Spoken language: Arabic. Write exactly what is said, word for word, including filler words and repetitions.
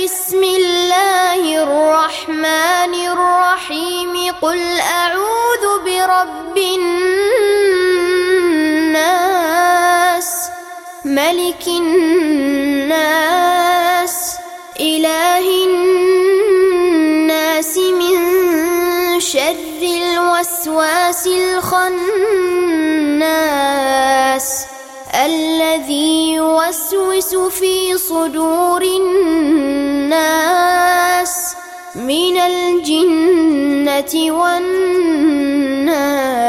بسم الله الرحمن الرحيم قل أعوذ برب الناس ملك الناس إله الناس من شر الوسواس الخناس الذي يوسوس في صدور الناس من الجنة والناس.